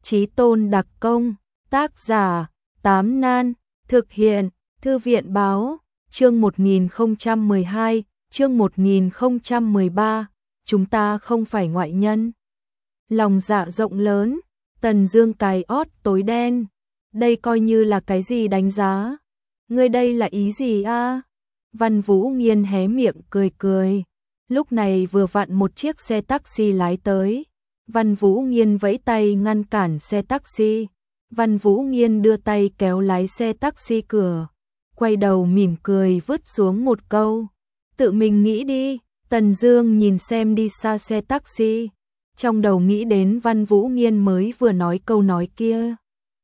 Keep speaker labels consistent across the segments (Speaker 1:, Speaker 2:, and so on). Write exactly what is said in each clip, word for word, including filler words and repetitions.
Speaker 1: Chí tôn đặc công, tác giả, Tám Nan, thực hiện, Thư viện báo, chương một nghìn không trăm mười hai, chương một nghìn không trăm mười ba, chúng ta không phải ngoại nhân. Lòng dạ rộng lớn, Tần Dương cài ót tối đen, đây coi như là cái gì đánh giá? Ngươi đây là ý gì a? Văn Vũ Nghiên hé miệng cười cười. Lúc này vừa vặn một chiếc xe taxi lái tới. Văn Vũ Nghiên vẫy tay ngăn cản xe taxi. Văn Vũ Nghiên đưa tay kéo lái xe taxi cửa, quay đầu mỉm cười vứt xuống một câu: "Tự mình nghĩ đi." Tần Dương nhìn xem đi xa xe taxi, trong đầu nghĩ đến Văn Vũ Nghiên mới vừa nói câu nói kia.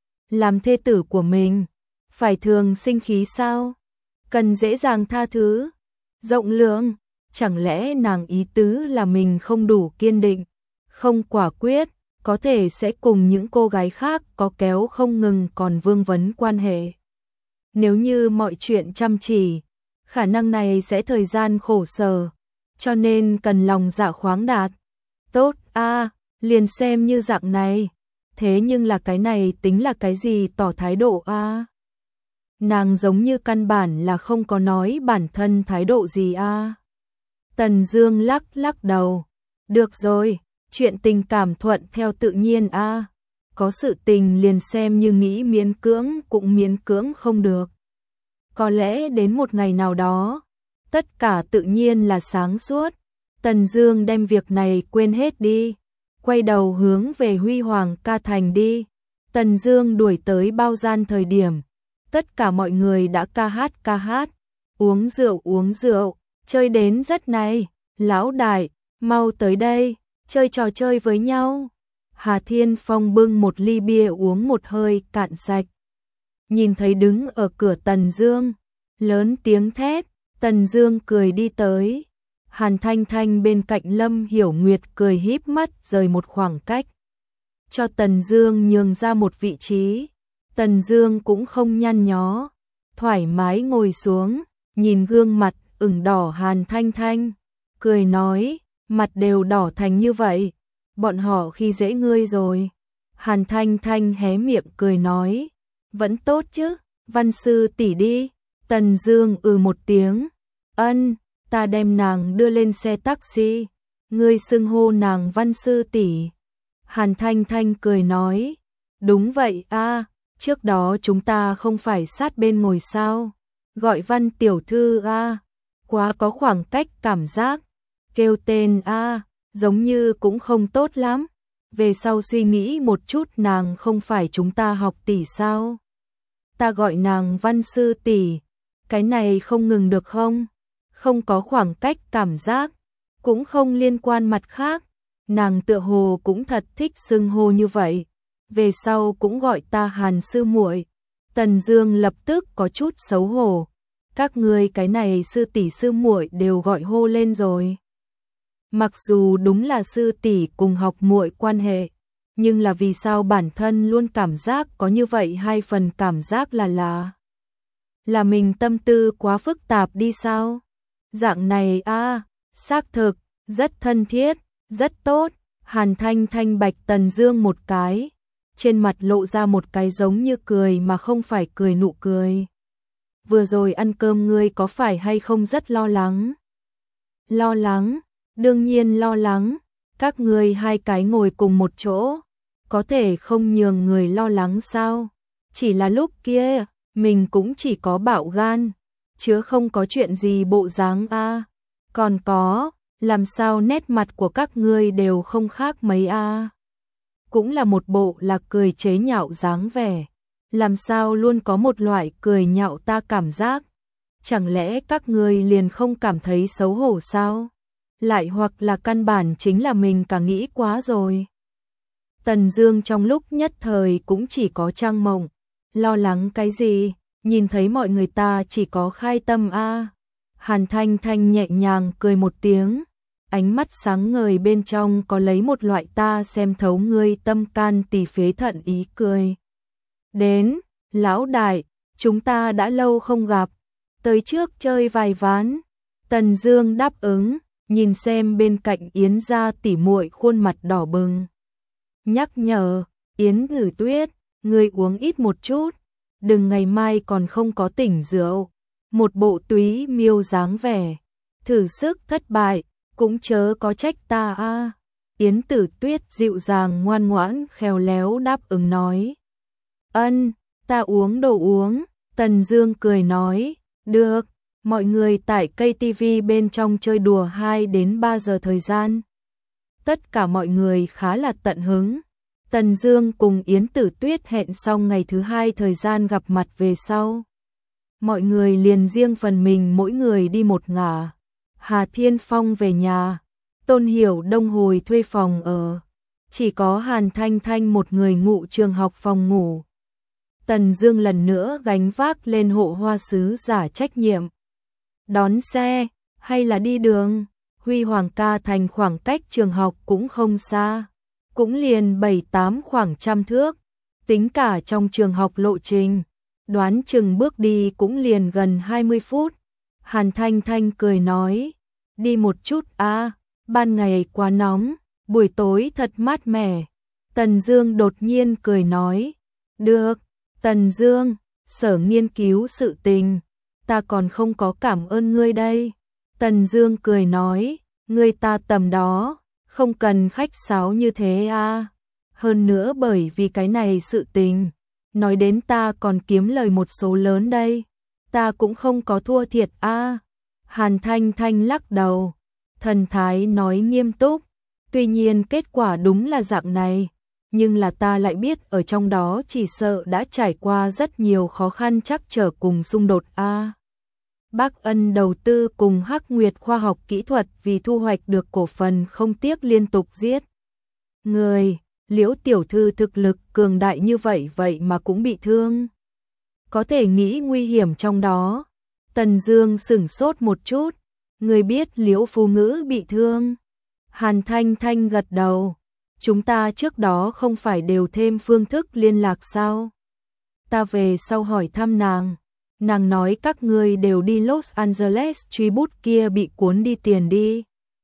Speaker 1: Làm thê tử của mình, phải thường sinh khí sao? Cần dễ dàng tha thứ, rộng lượng, chẳng lẽ nàng ý tứ là mình không đủ kiên định, không quả quyết, có thể sẽ cùng những cô gái khác có kéo không ngừng còn vương vấn quan hệ. Nếu như mọi chuyện chăm chỉ, khả năng này sẽ thời gian khổ sở, cho nên cần lòng dạ khoáng đạt. Tốt a, à, liền xem như dạng này. Thế nhưng là cái này tính là cái gì tỏ thái độ a? À? Nàng giống như căn bản là không có nói bản thân thái độ gì a. À? Tần Dương lắc lắc đầu. Được rồi, chuyện tình cảm thuận theo tự nhiên a. À? Có sự tình liền xem như nghĩ miễn cưỡng cũng miễn cưỡng không được. Có lẽ đến một ngày nào đó, tất cả tự nhiên là sáng suốt. Tần Dương đem việc này quên hết đi, quay đầu hướng về Huy Hoàng ca thành đi. Tần Dương đuổi tới bao gian thời điểm, tất cả mọi người đã ca hát ca hát, uống rượu uống rượu, chơi đến rất này. Lão đại, mau tới đây, chơi trò chơi với nhau. Hà Thiên Phong bưng một ly bia uống một hơi cạn sạch. Nhìn thấy đứng ở cửa Tần Dương, lớn tiếng thét. Tần Dương cười đi tới. Hàn Thanh Thanh bên cạnh Lâm Hiểu Nguyệt cười híp mắt rời một khoảng cách, cho Tần Dương nhường ra một vị trí. Tần Dương cũng không nhăn nhó, thoải mái ngồi xuống, nhìn gương mặt ửng đỏ Hàn Thanh Thanh, cười nói: "Mặt đều đỏ thành như vậy, bọn họ khi dễ ngươi rồi." Hàn Thanh Thanh hé miệng cười nói: "Vẫn tốt chứ, Văn sư tỷ đi." Tần Dương ừ một tiếng, "Ân, ta đem nàng đưa lên xe taxi, ngươi xưng hô nàng Văn sư tỷ." Hàn Thanh Thanh cười nói: "Đúng vậy a, à, trước đó chúng ta không phải sát bên ngồi sao? Gọi Văn tiểu thư a, à, quá có khoảng cách cảm giác. Kêu tên a, à, giống như cũng không tốt lắm. Về sau suy nghĩ một chút, nàng không phải chúng ta học tỷ sao? Ta gọi nàng Văn sư tỷ, cái này không ngừng được không? Không có khoảng cách cảm giác, cũng không liên quan mặt khác. Nàng tựa hồ cũng thật thích xưng hô như vậy. Về sau cũng gọi ta Hàn sư muội." Tần Dương lập tức có chút xấu hổ. Các ngươi cái này sư tỷ sư muội đều gọi hô lên rồi. Mặc dù đúng là sư tỷ cùng học muội quan hệ, nhưng là vì sao bản thân luôn cảm giác có như vậy hai phần cảm giác là là là mình tâm tư quá phức tạp đi sao? Dạng này a, à, xác thực rất thân thiết, rất tốt. Hàn Thanh Thanh bạch Tần Dương một cái, trên mặt lộ ra một cái giống như cười mà không phải cười nụ cười. "Vừa rồi ăn cơm ngươi có phải hay không rất lo lắng?" "Lo lắng? Đương nhiên lo lắng, các ngươi hai cái ngồi cùng một chỗ, có thể không nhường người lo lắng sao? Chỉ là lúc kia, mình cũng chỉ có bạo gan, chứ không có chuyện gì bộ dáng a. À. Còn có, làm sao nét mặt của các ngươi đều không khác mấy a? À. Cũng là một bộ là cười chế nhạo dáng vẻ, làm sao luôn có một loại cười nhạo ta cảm giác. Chẳng lẽ các ngươi liền không cảm thấy xấu hổ sao? Lại hoặc là căn bản chính là mình cả nghĩ quá rồi." Tần Dương trong lúc nhất thời cũng chỉ có trang mộng, lo lắng cái gì, nhìn thấy mọi người ta chỉ có khai tâm a. À. Hàn Thanh Thanh nhẹ nhàng cười một tiếng, ánh mắt sáng ngời bên trong có lấy một loại ta xem thấu ngươi tâm can tỳ phế thận ý cười. "Đến, lão đại, chúng ta đã lâu không gặp, tới trước chơi vài ván." Tần Dương đáp ứng, nhìn xem bên cạnh Yến gia tỉ muội khuôn mặt đỏ bừng, nhắc nhở: Yến Tử Tuyết, ngươi uống ít một chút, đừng ngày mai còn không có tỉnh rượu. Một bộ túy miêu dáng vẻ, thử sức thất bại, cũng chớ có trách ta a. Yến Tử Tuyết dịu dàng ngoan ngoãn khéo léo đáp ứng nói. Ân, ta uống đồ uống. Tần Dương cười nói, được, mọi người tại cây tivi bên trong chơi đùa hai đến ba giờ thời gian. Tất cả mọi người khá là tận hứng. Tần Dương cùng Yến Tử Tuyết hẹn xong ngày thứ hai thời gian gặp mặt về sau. Mọi người liền riêng phần mình mỗi người đi một ngả. Hà Thiên Phong về nhà, Tôn Hiểu Đông hồi thuê phòng ở. Chỉ có Hàn Thanh Thanh một người ngủ trường học phòng ngủ. Tần Dương lần nữa gánh vác lên hộ hoa sứ giả trách nhiệm. Đón xe, hay là đi đường? Huy Hoàng ca thành khoảng cách trường học cũng không xa. Cũng liền bảy tám khoảng trăm thước. Tính cả trong trường học lộ trình, đoán chừng bước đi cũng liền gần hai mươi phút. Hàn Thanh Thanh cười nói, đi một chút a, ban ngày quá nóng, buổi tối thật mát mẻ. Tần Dương đột nhiên cười nói, được. Tần Dương, sở nghiên cứu sự tình, ta còn không có cảm ơn ngươi đây. Tần Dương cười nói, ngươi ta tầm đó, không cần khách sáo như thế a. Hơn nữa bởi vì cái này sự tình, nói đến ta còn kiếm lời một số lớn đây. Ta cũng không có thua thiệt a. Hàn Thanh Thanh lắc đầu, thần thái nói nghiêm túc, tuy nhiên kết quả đúng là dạng này. Nhưng là ta lại biết ở trong đó chỉ sợ đã trải qua rất nhiều khó khăn trắc trở cùng xung đột a. Bác Ân đầu tư cùng Hắc Nguyệt khoa học kỹ thuật vì thu hoạch được cổ phần không tiếc liên tục giết người. Liễu tiểu thư thực lực cường đại như vậy vậy mà cũng bị thương. Có thể nghĩ nguy hiểm trong đó. Tần Dương sững sốt một chút, người biết Liễu Phu Ngữ bị thương? Hàn Thanh Thanh gật đầu. Chúng ta trước đó không phải đều thêm phương thức liên lạc sao? Ta về sau hỏi thăm nàng, nàng nói các ngươi đều đi Los Angeles truy bút kia bị cuốn đi tiền đi.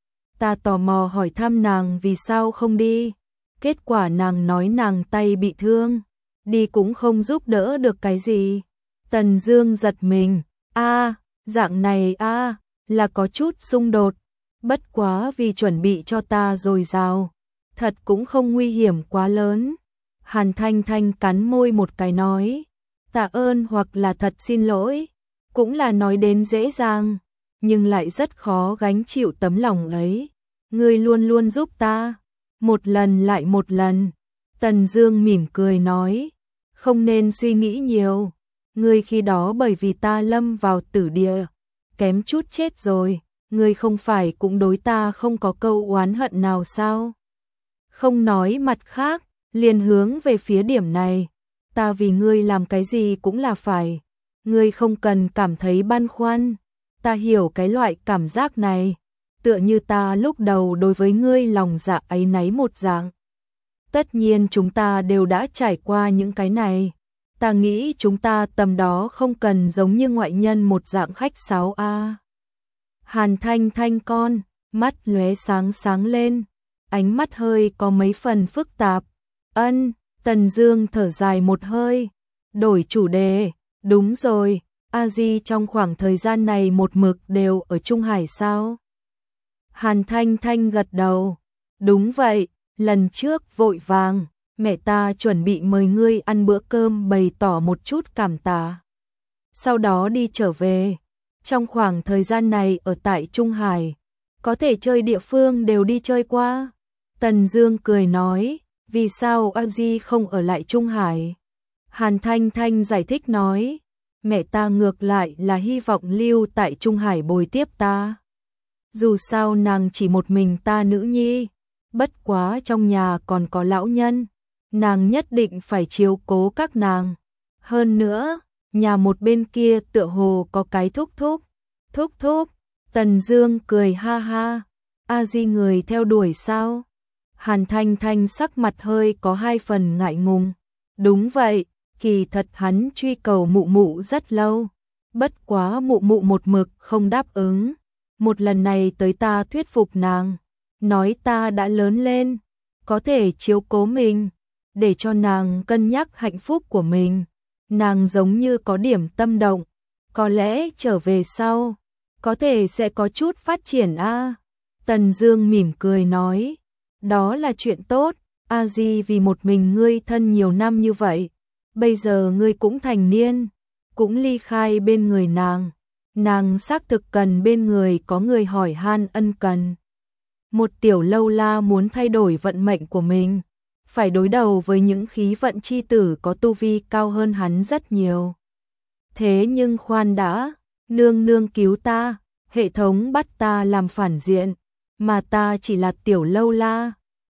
Speaker 1: Ta tò mò hỏi thăm nàng vì sao không đi. Kết quả nàng nói nàng tay bị thương, đi cũng không giúp đỡ được cái gì. Tần Dương giật mình, a, dạng này a, là có chút xung đột. Bất quá vì chuẩn bị cho ta dồi dào, thật cũng không nguy hiểm quá lớn. Hàn Thanh Thanh cắn môi một cái nói, tạ ơn hoặc là thật xin lỗi, cũng là nói đến dễ dàng, nhưng lại rất khó gánh chịu tấm lòng ấy. Ngươi luôn luôn giúp ta, một lần lại một lần. Tần Dương mỉm cười nói, không nên suy nghĩ nhiều, ngươi khi đó bởi vì ta lâm vào tử địa, kém chút chết rồi, ngươi không phải cũng đối ta không có câu oán hận nào sao? Không nói mặt khác, liền hướng về phía điểm này, ta vì ngươi làm cái gì cũng là phải, ngươi không cần cảm thấy băn khoăn, ta hiểu cái loại cảm giác này, tựa như ta lúc đầu đối với ngươi lòng dạ áy náy một dạng. Tất nhiên chúng ta đều đã trải qua những cái này, ta nghĩ chúng ta tầm đó không cần giống như ngoại nhân một dạng khách sáo a. Hàn Thanh Thanh con, mắt lóe sáng sáng lên, ánh mắt hơi có mấy phần phức tạp. Ân, Tần Dương thở dài một hơi, đổi chủ đề, đúng rồi, A Di trong khoảng thời gian này một mực đều ở Trung Hải sao? Hàn Thanh Thanh gật đầu, đúng vậy, lần trước vội vàng, mẹ ta chuẩn bị mời ngươi ăn bữa cơm bày tỏ một chút cảm tạ. Sau đó đi trở về, trong khoảng thời gian này ở tại Trung Hải, có thể chơi địa phương đều đi chơi qua. Tần Dương cười nói, vì sao A Di không ở lại Trung Hải? Hàn Thanh Thanh giải thích nói, mẹ ta ngược lại là hy vọng lưu tại Trung Hải bồi tiếp ta. Dù sao nàng chỉ một mình ta nữ nhi, bất quá trong nhà còn có lão nhân, nàng nhất định phải chiếu cố các nàng. Hơn nữa, nhà một bên kia tựa hồ có cái thúc thúc. Thúc thúc, Tần Dương cười ha ha, A Di người theo đuổi sao? Hàn Thanh Thanh sắc mặt hơi có hai phần ngại ngùng. Đúng vậy, kỳ thật hắn truy cầu mụ mụ rất lâu, bất quá mụ mụ một mực không đáp ứng. Một lần này tới ta thuyết phục nàng, nói ta đã lớn lên, có thể chiếu cố mình, để cho nàng cân nhắc hạnh phúc của mình. Nàng giống như có điểm tâm động, có lẽ trở về sau, có thể sẽ có chút phát triển a. Tần Dương mỉm cười nói, đó là chuyện tốt, a di vì một mình ngươi thân nhiều năm như vậy, bây giờ ngươi cũng thành niên, cũng ly khai bên người nàng, nàng xác thực cần bên người có người hỏi han ân cần. Một tiểu lâu la muốn thay đổi vận mệnh của mình, phải đối đầu với những khí vận chi tử có tu vi cao hơn hắn rất nhiều. Thế nhưng khoan đã, nương nương cứu ta, hệ thống bắt ta làm phản diện, mà ta chỉ là tiểu lâu la,